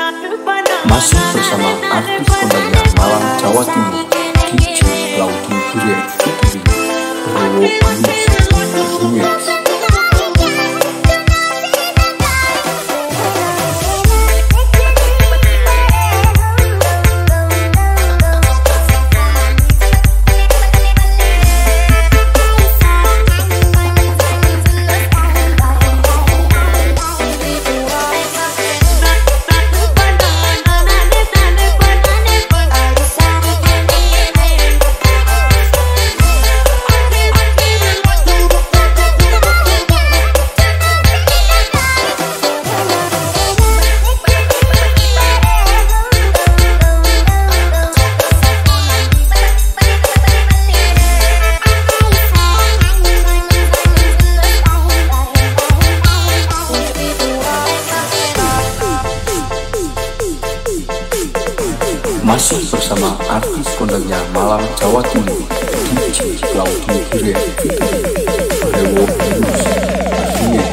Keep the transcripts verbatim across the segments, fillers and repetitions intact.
Masih bersama artis kondangnya Malang Jawa Timur, D J Claudi Duren Fitri Bowo Music Remix. Masih bersama artis kondangnya Malang Jawa Timur, D J Claudi Duren Fitri Bowo Music Remix.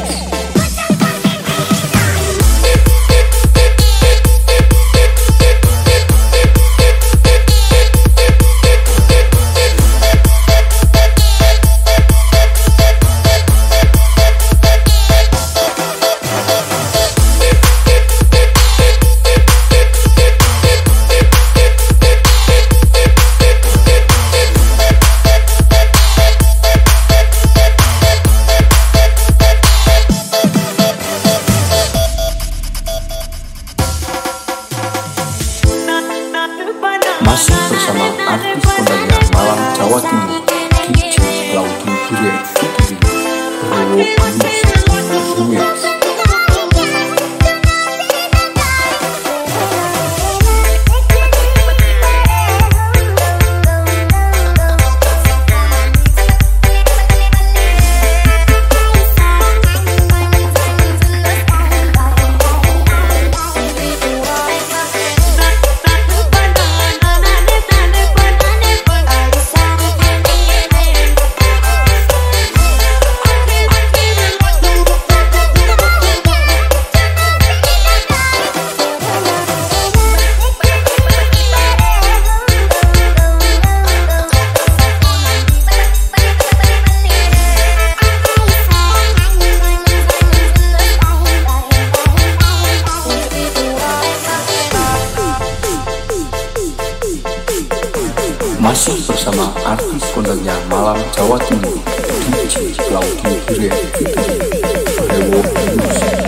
Masih bersama artis kondangnya Malang Jawa Timur, D J Claudi Duren Fitri Bowo Music Remix. Masih bersama artis kondangnya Malang Jawa Timur, D J Claudi Duren Fitri Bowo Music